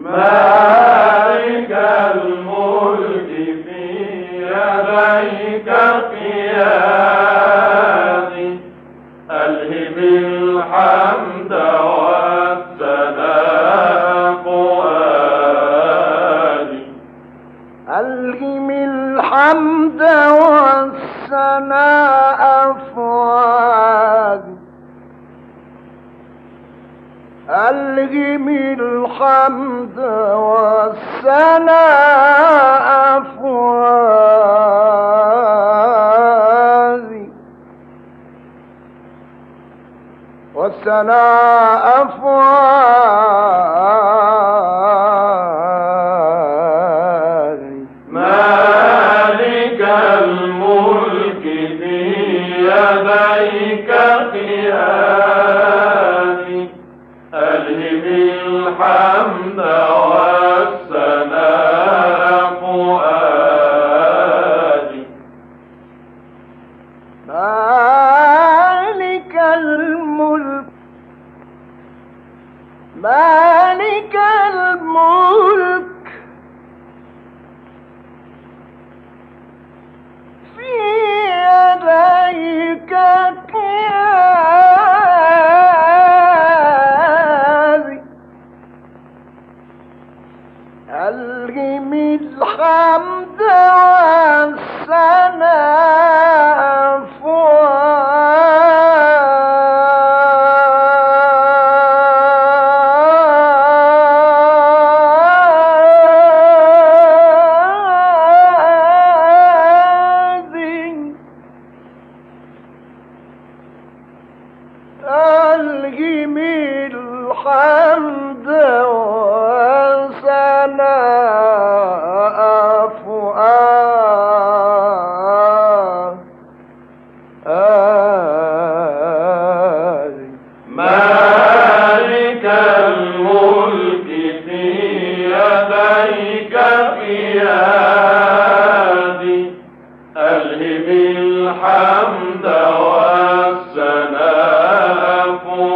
مالك الملك في يديك قيادي ألهم الحمد والثناء فؤادي ألهم الحمد والثناء فؤادي ألهم الحمد والثناء فؤادي والثناء فؤادي مالك الملك في يديك قيادي ألهم الحمد والثناء فؤادي مالك الملك مالك الملك في يديك قيادي ألهم الحمد والثناء فؤادي ألهم الحمد والثناء فؤادي مالك الملك في يديك قيادي ألهم الحمد والثناء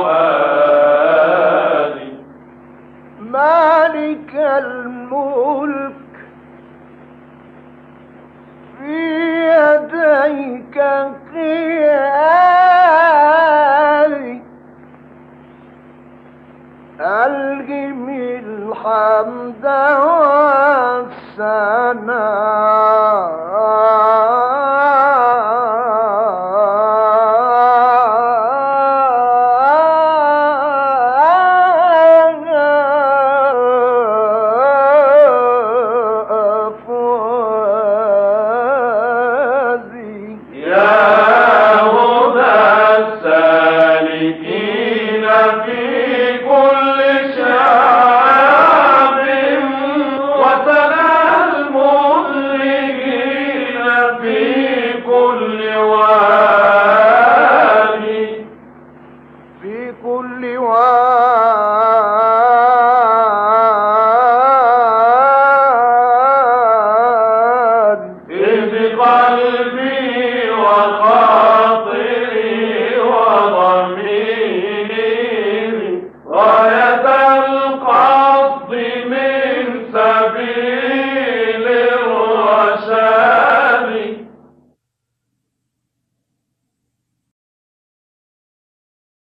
فؤادي مالك الملك في يديك قيادي ألهم الحمد والثناء فؤادي يا هدى السالكين في كل شعب وسنا المذنبين في كل وادي في كل وادي